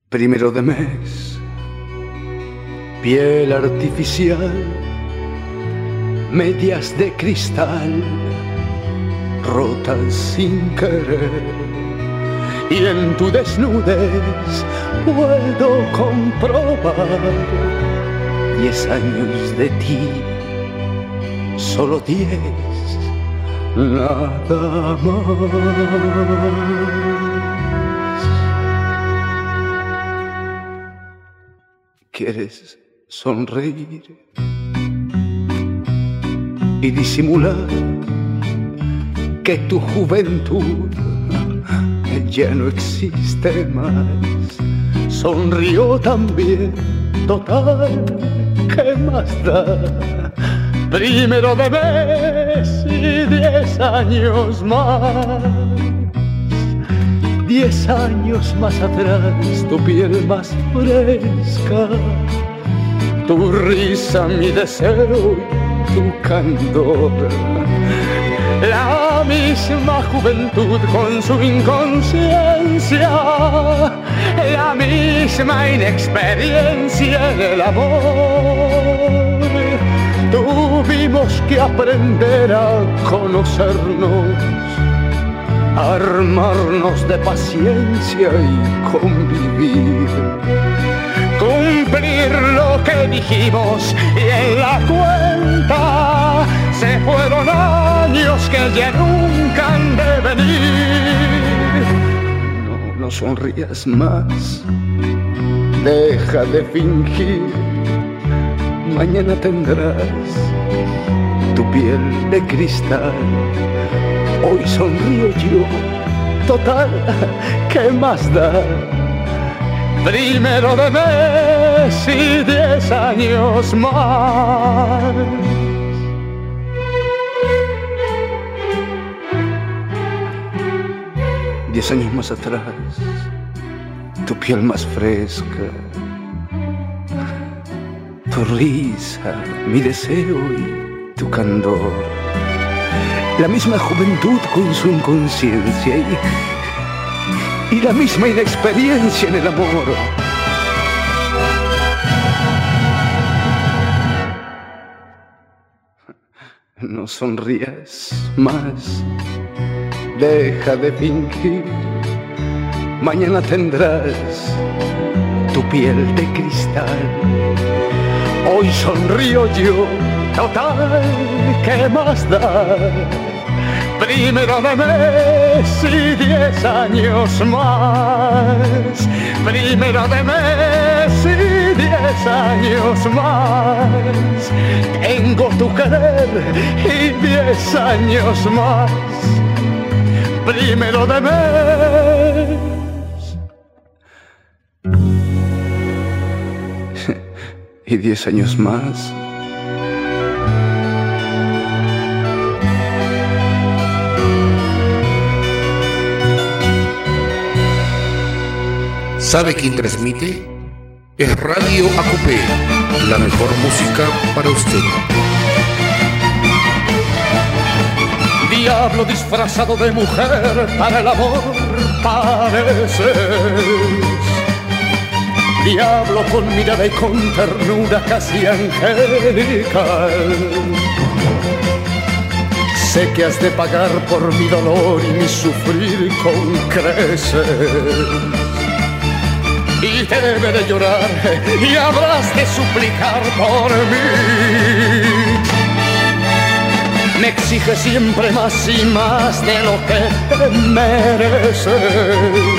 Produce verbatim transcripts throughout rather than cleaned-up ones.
Primero de mes, piel artificial, medias de cristal, rotas sin querer. Y en tu desnudez puedo comprobar diez años de ti, solo diez, nada más. ¿Quieres sonreír y disimular que tu juventud ya no existe más? Sonrió también, total, ¿qué más da? Primero de mes y diez años más. Diez años más atrás, tu piel más fresca, tu risa, mi deseo, tu candor. La misma juventud con su inconsciencia, la misma inexperiencia en el amor. Tuvimos que aprender a conocernos, armarnos de paciencia y convivir, cumplir lo que dijimos y en la cuenta se fueron años que ya nunca han de venir. No, no sonrías más, deja de fingir, mañana tendrás tu piel de cristal. Hoy sonrío yo, total, ¿qué más da? Primero de mes y diez años más. Diez años más atrás, tu piel más fresca, tu risa, mi deseo y tu candor. La misma juventud con su inconsciencia y, y la misma inexperiencia en el amor. No sonrías más, deja de fingir, mañana tendrás tu piel de cristal. Hoy sonrío yo, total, ¿qué más da? Primero de mes y diez años más. Primero de mes y diez años más. Tengo tu querer y diez años más. Primero de mes y diez años más. ¿Sabe quién transmite? Es Radio A Q P, la mejor música para usted. Diablo disfrazado de mujer, para el amor pareces. Diablo con mirada y con ternura casi angelical. Sé que has de pagar por mi dolor y mi sufrir con creces. Y te debe de llorar y habrás de suplicar por mí. Me exige siempre más y más de lo que mereces.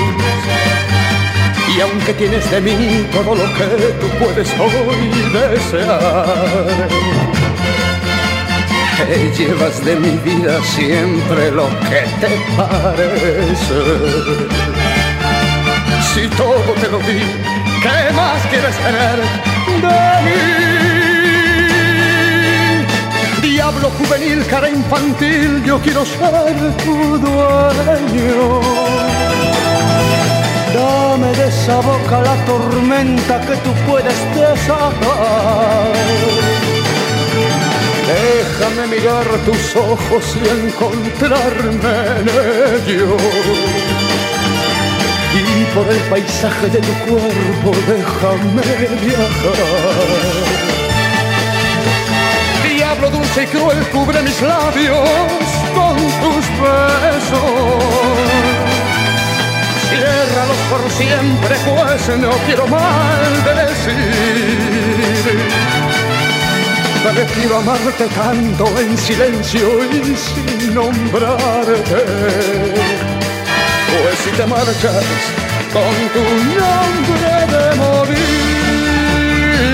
Y aunque tienes de mí todo lo que tú puedes hoy desear, te llevas de mi vida siempre lo que te parece. Si todo te lo di, ¿qué más quieres tener de mí? Diablo juvenil, cara infantil, yo quiero ser tu dueño. Dame de esa boca la tormenta que tú puedes desatar. Déjame mirar tus ojos y encontrarme en ellos. y por el paisaje de tu cuerpo déjame viajar. Diablo dulce y cruel, cubre mis labios con tus besos. Ciérralos por siempre, pues no quiero maldecir. Prefiero amarte tanto en silencio y sin nombrarte. Pues si te marchas con tu nombre de morir.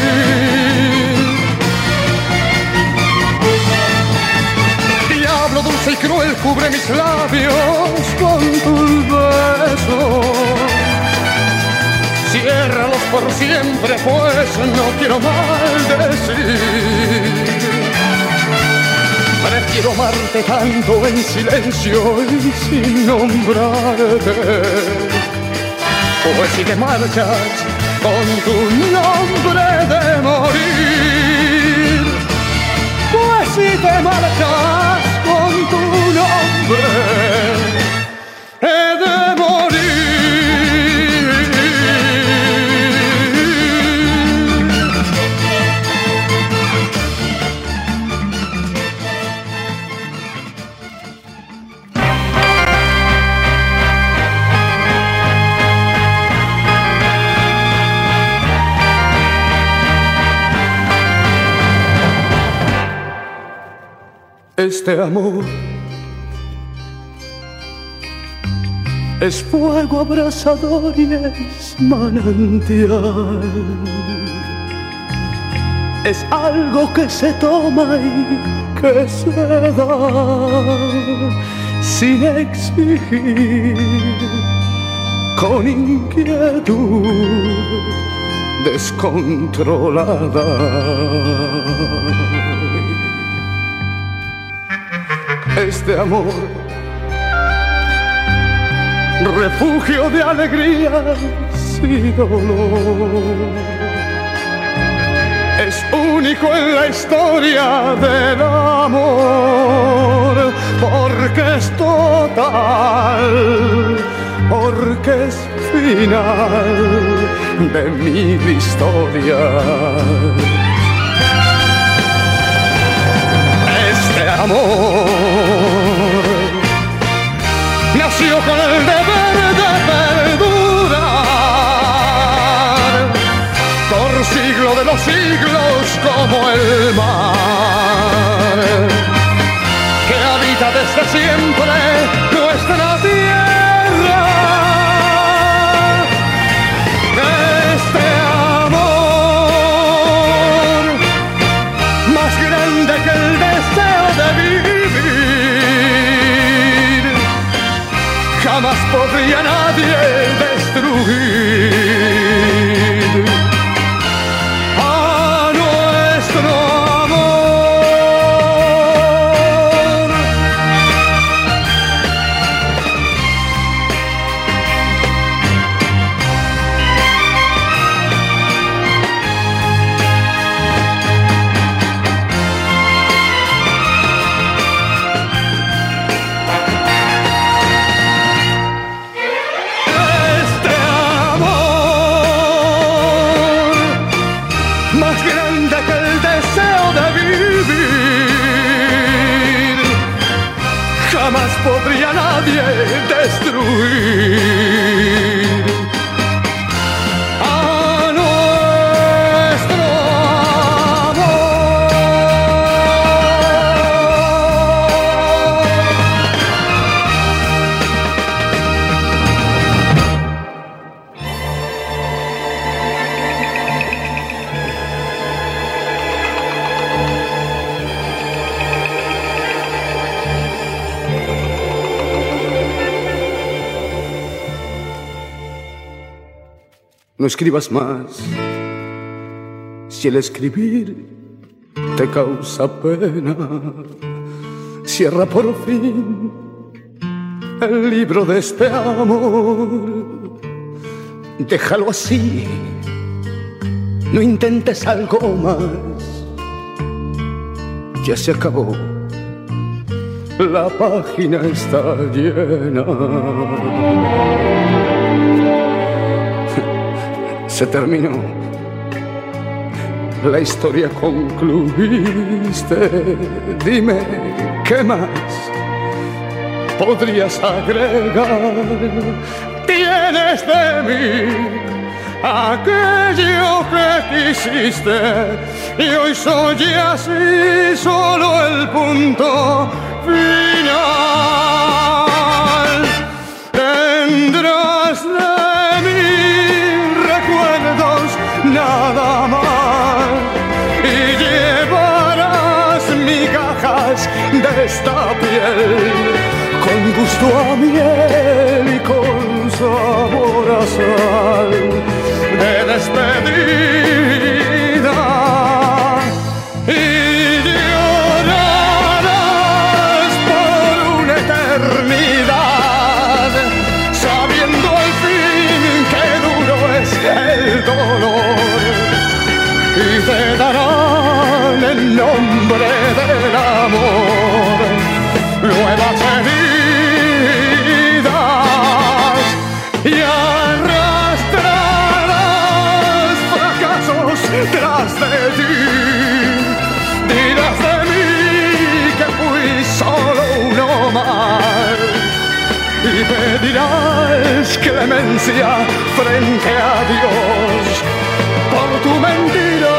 Diablo dulce y cruel, cubre mis labios con tus besos. Ciérralos por siempre, pues no quiero maldecir. Prefiero amarte tanto en silencio y sin nombrarte. Pues si te marchas con tu nombre de morir. Pues si te marchas con tu nombre de morir. Este amor es fuego abrasador y es manantial. Es algo que se toma y que se da sin exigir, con inquietud descontrolada. Este amor, refugio de alegrías y dolor, es único en la historia del amor, porque es total, porque es final de mi historia. Este amor nació con el deber de perdurar por siglo de los siglos, como el mar que habita desde siempre nuestra tierra. Este amor, más grande que el deseo de vivir, jamás podría nadie destruir a nuestro amor. Jamás podría nadie destruir a nuestro No escribas más, si el escribir te causa pena. Cierra por fin el libro de este amor. Déjalo así, no intentes algo más. Ya se acabó, la página está llena. se terminó. La historia concluiste. Dime, ¿qué más podrías agregar? Tienes de mí aquello que quisiste y hoy soy así, solo el punto final. Tendrás de mí recuerdos nada más y llevarás migajas de esta piel con gusto a miel y con sabor a sal de despedida. Y llorarás por una eternidad, sabiendo al fin qué duro es el dolor. Y te darán el nombre del amor nuevas heridas y arrastrarás fracasos tras de ti. Dirás de mí que fui solo uno más y pedirás clemencia frente a Dios por tu mentira.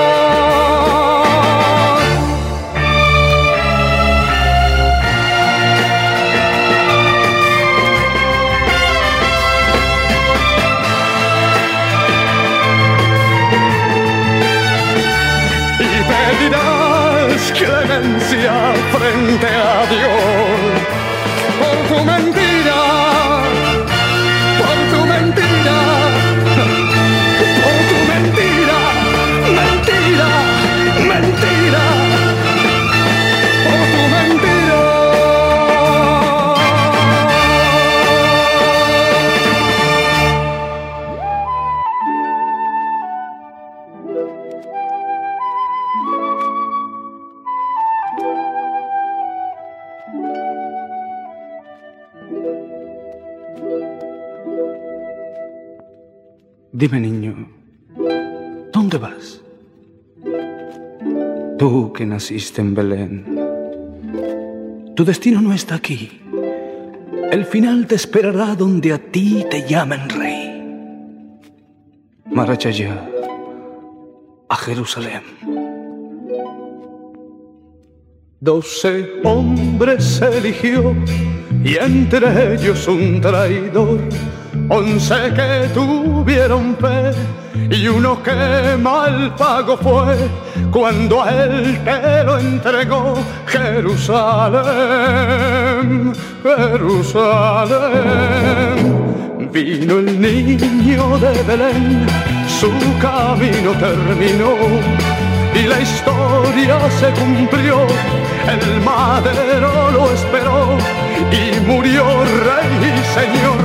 Clemencia frente a Dios por tu mentira, por tu mentira, por tu mentira, mentira, mentira, por tu mentira. Dime, niño, ¿dónde vas? Tú que naciste en Belén, tu destino no está aquí. El final te esperará donde a ti te llamen rey. Marcha ya a Jerusalén. Doce hombres eligió y entre ellos un traidor. Once que tuvieron fe y uno que mal pago fue cuando a él te lo entregó Jerusalén, Jerusalén. Vino el niño de Belén, su camino terminó y la historia se cumplió. El madero lo esperó y murió rey y señor.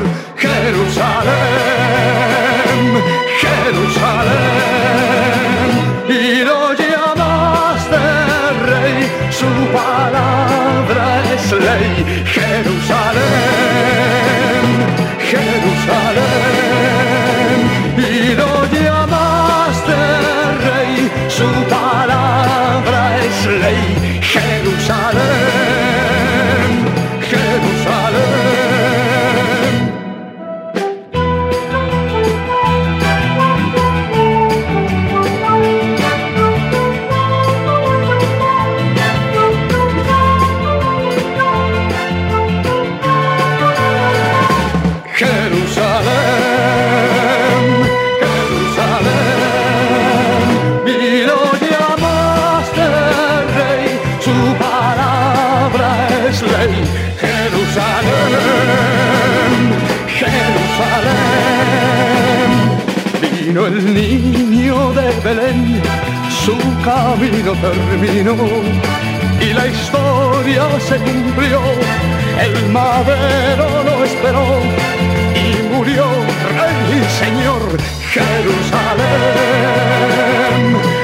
Jerusalén, Jerusalén, y lo llamaste rey, su palabra es ley. Jerusalén, Jerusalén, y lo llamaste rey, su palabra es ley. Jerusalén, Jerusalén. Vino el niño de Belén, su camino terminó y la historia se cumplió. El madero lo esperó y murió rey y señor. Jerusalén,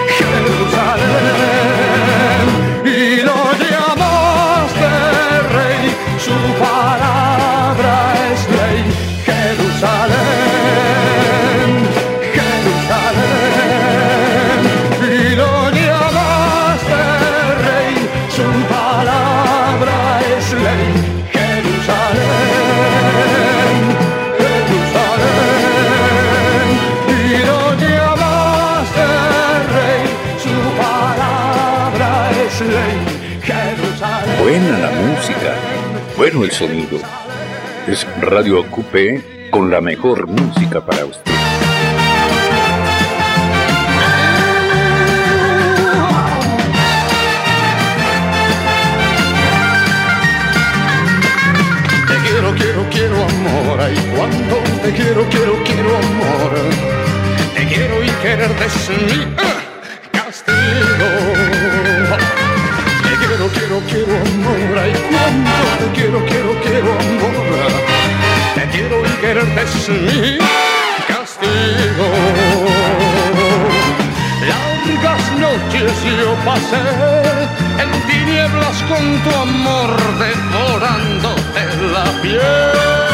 Jerusalén, y lo llamaste rey, su palabra es ley. Jerusalén, Jerusalén. buena la música, bueno el sonido. Es Radio Acupé con la mejor música para usted. Te quiero, quiero, quiero amor, ay cuánto te quiero, quiero, quiero amor. Te quiero y quererte es mi castigo. Te quiero, quiero, quiero amor, ay cuánto te quiero, quiero, quiero amor. Te quiero y quererte es mi castigo. Largas noches yo pasé en tinieblas con tu amor, devorándote la piel.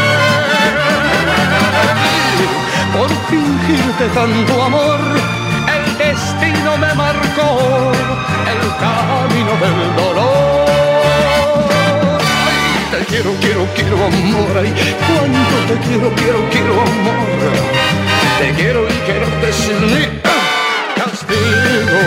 Por fingirte tanto amor, el destino me marcó el camino del dolor. Ay, te quiero, quiero, quiero amor, ay, cuánto te quiero, quiero, quiero amor. Te quiero y quererte sin mi castigo.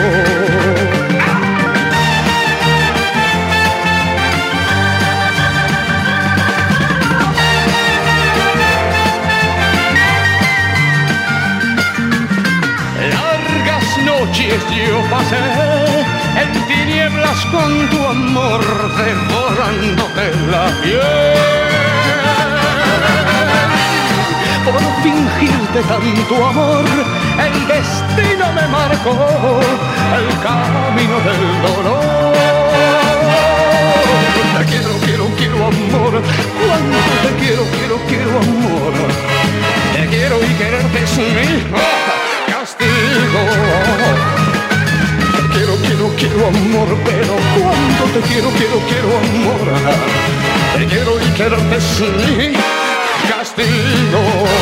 Noches yo pasé en tinieblas con tu amor, devorándote la piel. Por fingirte tanto amor, el destino me marcó el camino del dolor. Te quiero, quiero, quiero amor, cuánto te quiero, quiero, quiero amor. Te quiero y quererte es mi castigo. Te quiero, quiero, quiero amor, pero cuánto te quiero, quiero, quiero amor. Te quiero y quererte es mi castigo.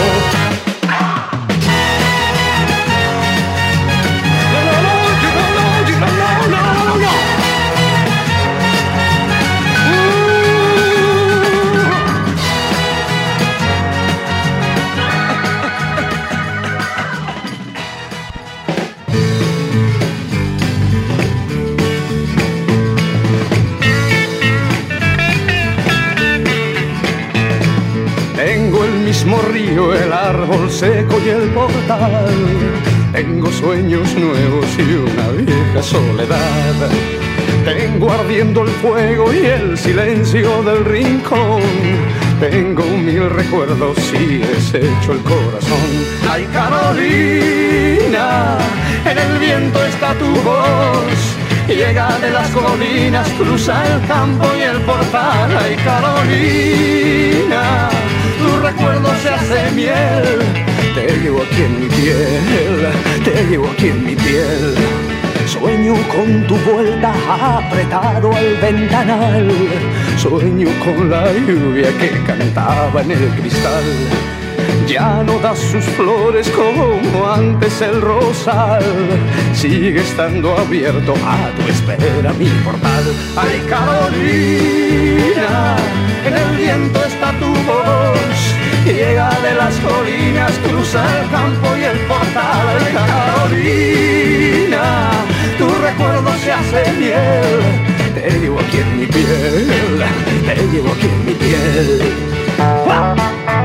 Mismo río, el árbol seco y el portal. Tengo sueños nuevos y una vieja soledad. Tengo ardiendo el fuego y el silencio del rincón. Tengo mil recuerdos y deshecho el corazón. Ay, Carolina, en el viento está tu voz. Llega de las colinas, cruza el campo y el portal. Ay, Carolina, tu recuerdo se hace miel. Te llevo aquí en mi piel, te llevo aquí en mi piel. Sueño con tu vuelta apretado al ventanal. Sueño con la lluvia que cantaba en el cristal. Ya no das sus flores como antes el rosal. Sigue estando abierto a tu espera mi portal. Ay, Carolina, en el viento está tu voz. Llega de las colinas, cruza el campo y el portal. Ay, Carolina, tu recuerdo se hace miel. Te llevo aquí en mi piel, te llevo aquí en mi piel. ¡Wow!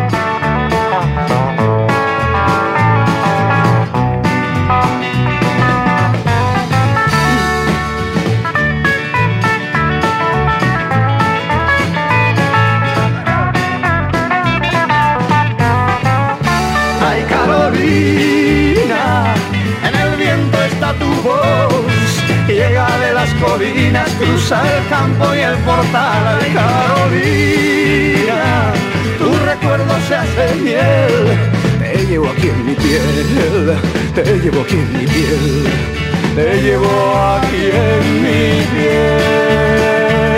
En el viento está tu voz. Llega de las colinas, cruza el campo y el portal. Ay, Carolina, tu recuerdo se hace miel. Te llevo aquí en mi piel, te llevo aquí en mi piel. Te llevo aquí en mi piel.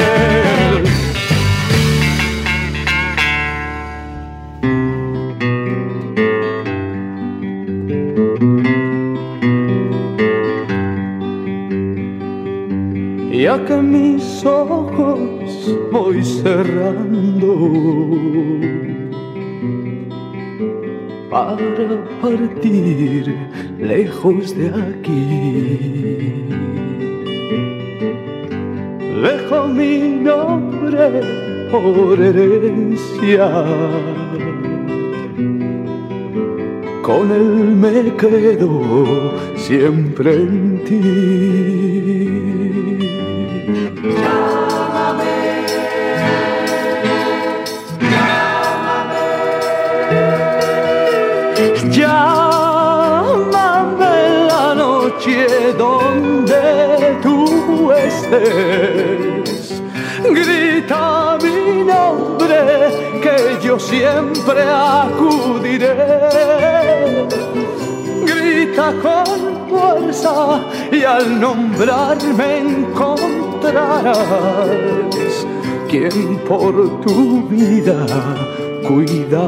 Ya que mis ojos voy cerrando para partir lejos de aquí, dejo mi nombre por herencia. Con él me quedo siempre en ti. Llámame, llámame, llámame la noche donde tú estés. Grita mi nombre que yo siempre acudiré. Grita con fuerza y al nombrarme encontrarás quien por tu vida cuidará.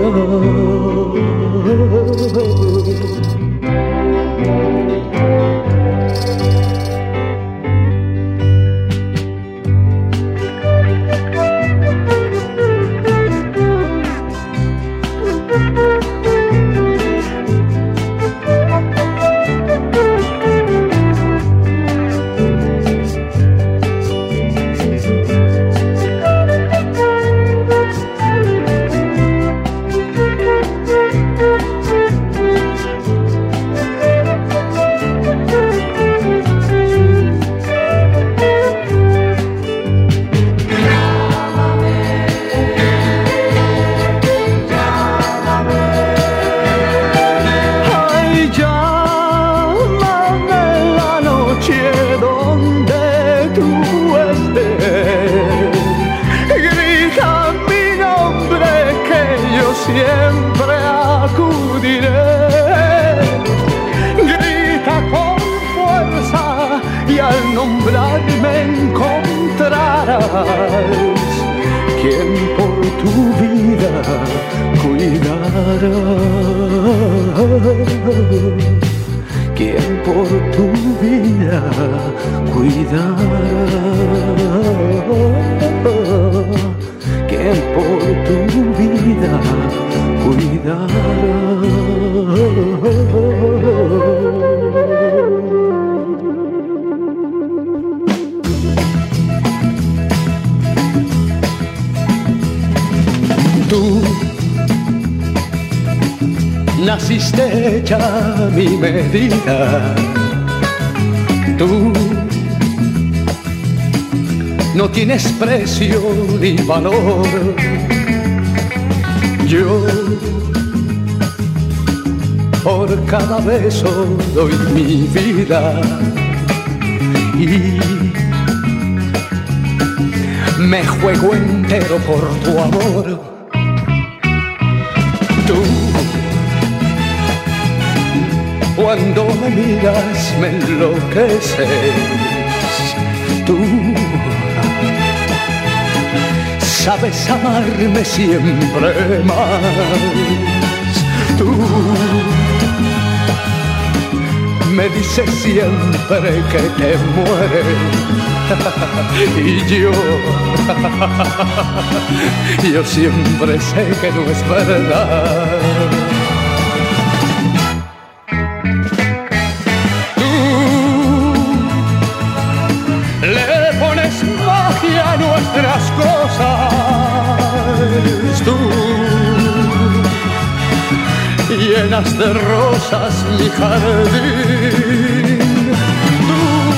Siempre acudiré. Grita con fuerza y al nombrarme encontrarás quien por tu vida cuidará. Quien por tu vida cuidará. Quien por tu vida cuidará. Tú naciste hecha mi medida. Tú no tienes precio ni valor. Yo por cada beso doy mi vida y me juego entero por tu amor. Tú, cuando me miras me enloqueces. Tú sabes amarme siempre más. Tú me dices siempre que te mueres. Y yo, yo siempre sé que no es verdad. A nuestras cosas, tú llenas de rosas mi jardín, tú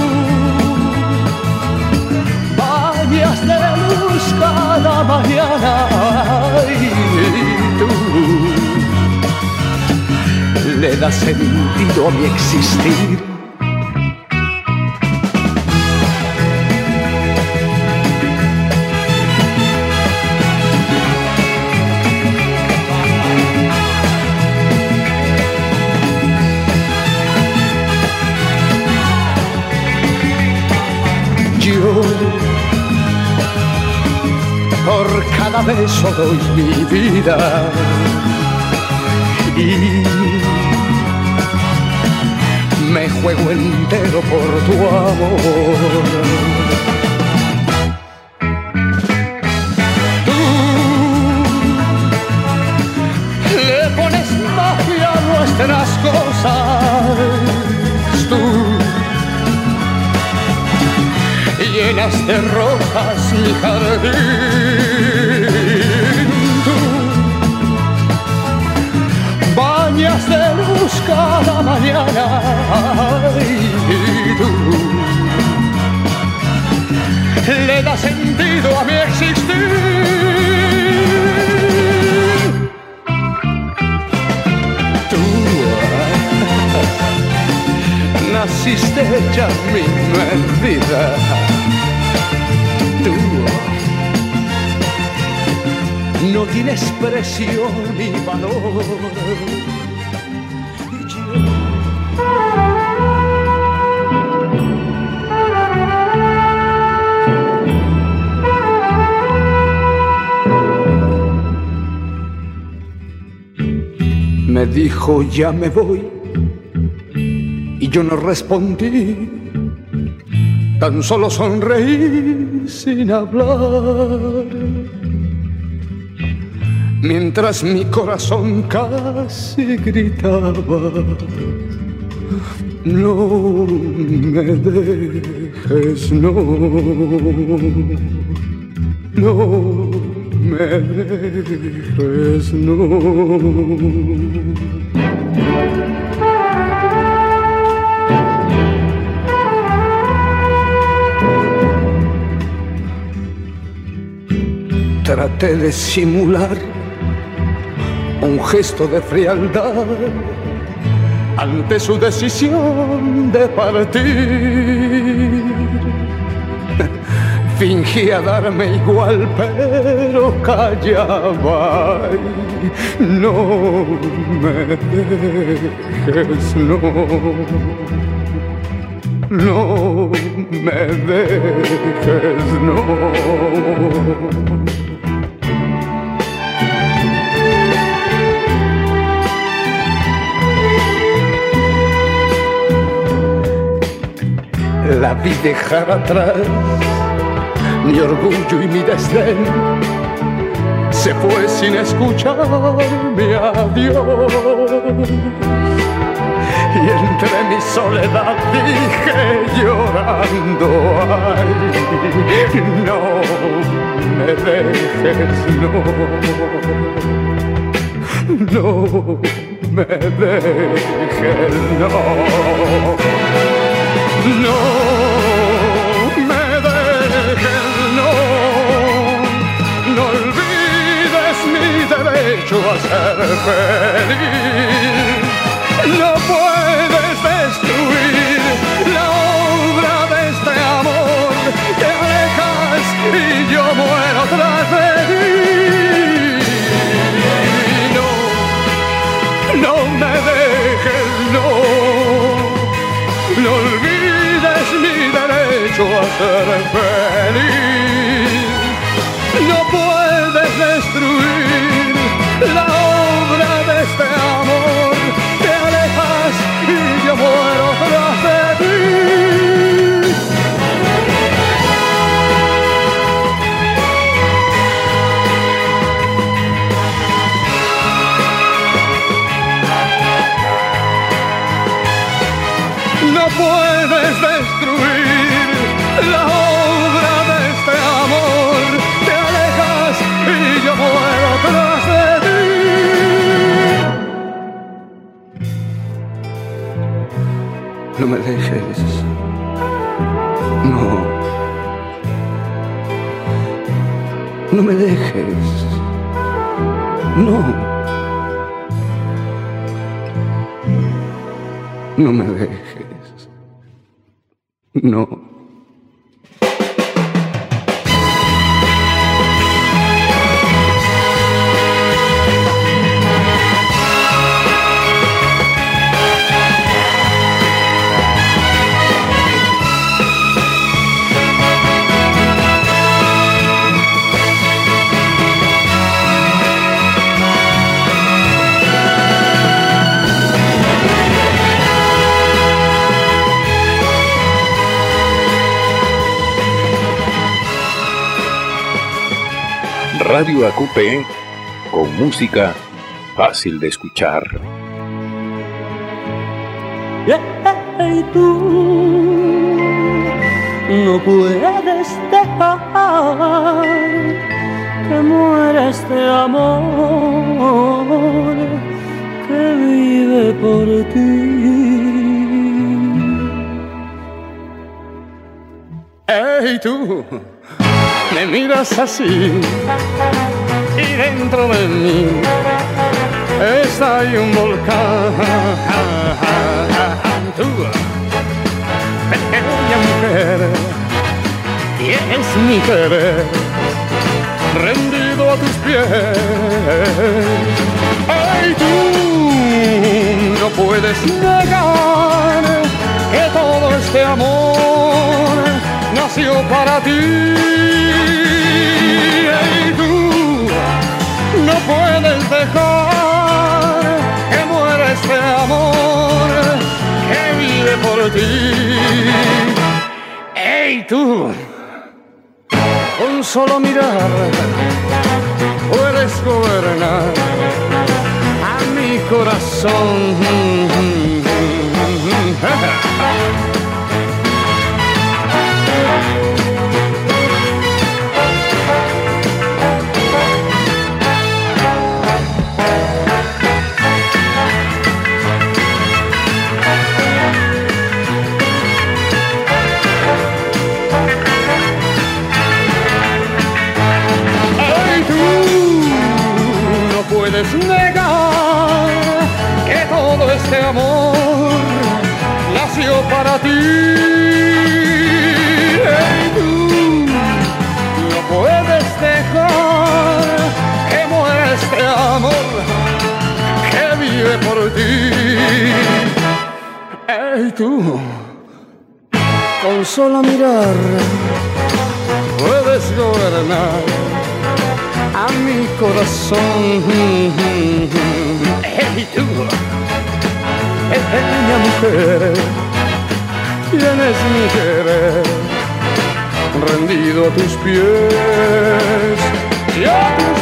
bañas de luz cada mañana y tú le das sentido a mi existir. Por cada beso doy mi vida y me juego entero por tu amor. Tú le pones magia a nuestras cosas. Tú llenas llenas de rosas mi jardín. Tú bañas de luz cada mañana y tú le das sentido a mi existir. Tú naciste hecha mi vida. Tú no tienes precio ni valor. Y yo me dijo ya me voy y yo no respondí, tan solo sonreí sin hablar, mientras mi corazón casi gritaba: no me dejes, no, no me dejes, no. Traté de simular un gesto de frialdad ante su decisión de partir. Fingía darme igual, pero callaba. No me dejes, no, no me dejes, no. La vi dejar atrás mi orgullo y mi desdén, se fue sin escucharme adiós. Y entre mi soledad dije llorando: ay, no me dejes, no, no me dejes, no. No me dejes, no, no olvides mi derecho a ser feliz. No puedes destruir la obra de este amor, te alejas y yo muero tras de ti. No, no me dejes, no, no olvides mi derecho a ser feliz. No puedes destruir la obra de este amor, te alejas y yo muero tras de ti. No puedes destruir la obra de este amor, te alejas y yo muero tras de ti. No me dejes, no, no me dejes, no, no me dejes, no. Radio A Q P, con música fácil de escuchar. Y tú no puedes dejar que muera este amor que vive por ti. Hey, tú me miras así y dentro de mí está ahí un volcán. Tú, pequeña mujer, tienes mi querer rendido a tus pies. Ay, tú no puedes negar que todo este amor nació para ti. Ay, tú no puedes dejar que muera este amor que vive por ti. Ey, tú, con solo mirar puedes gobernar a mi corazón. Puedes negar que todo este amor nació para ti. Hey, tú no puedes dejar que muera este amor que vive por ti. Hey, tú con solo mirar puedes gobernar a mi corazón. Hey, tú, pequeña mujer, tienes mi querer rendido a tus pies y a tus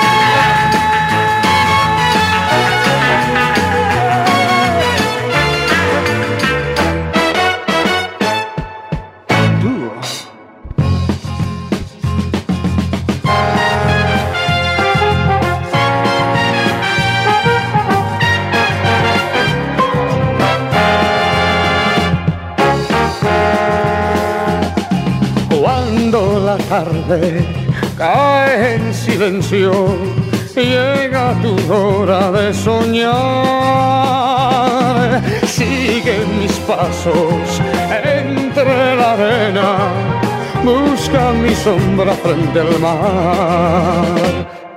tarde cae en silencio, llega tu hora de soñar. Sigue mis pasos entre la arena, busca mi sombra frente al mar.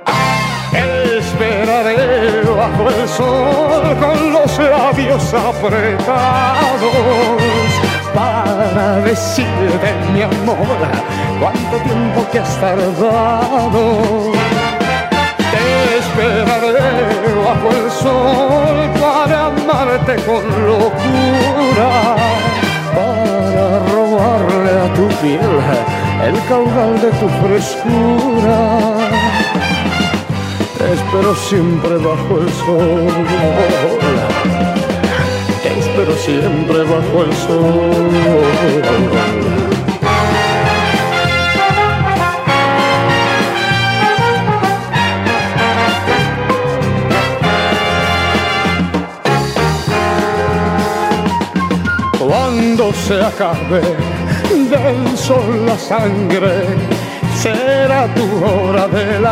Esperaré bajo el sol con los labios apretados para decirte, mi amor, cuánto tiempo que has tardado. Te esperaré bajo el sol para amarte con locura, para robarle a tu piel el caudal de tu frescura. Te espero siempre bajo el sol, te espero siempre bajo el sol. Cuando se acabe del sol la sangre, será tu hora del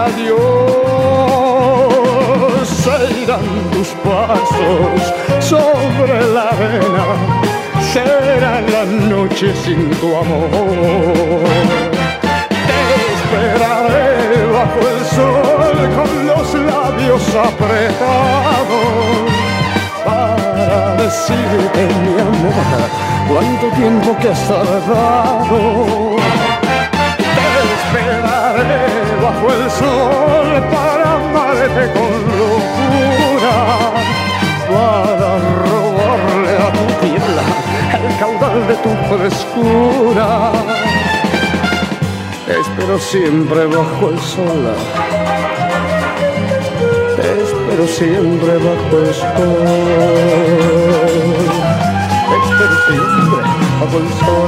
adiós. Se irán tus pasos sobre la arena, será la noche sin tu amor. Te esperaré bajo el sol con los labios apretados para decirte, mi amor, cuánto tiempo que has tardado. Te esperaré bajo el sol para amarte con locura, para robarle a tu piel el caudal de tu frescura. Te espero siempre bajo el sol, te espero siempre bajo el sol, te espero siempre bajo el sol.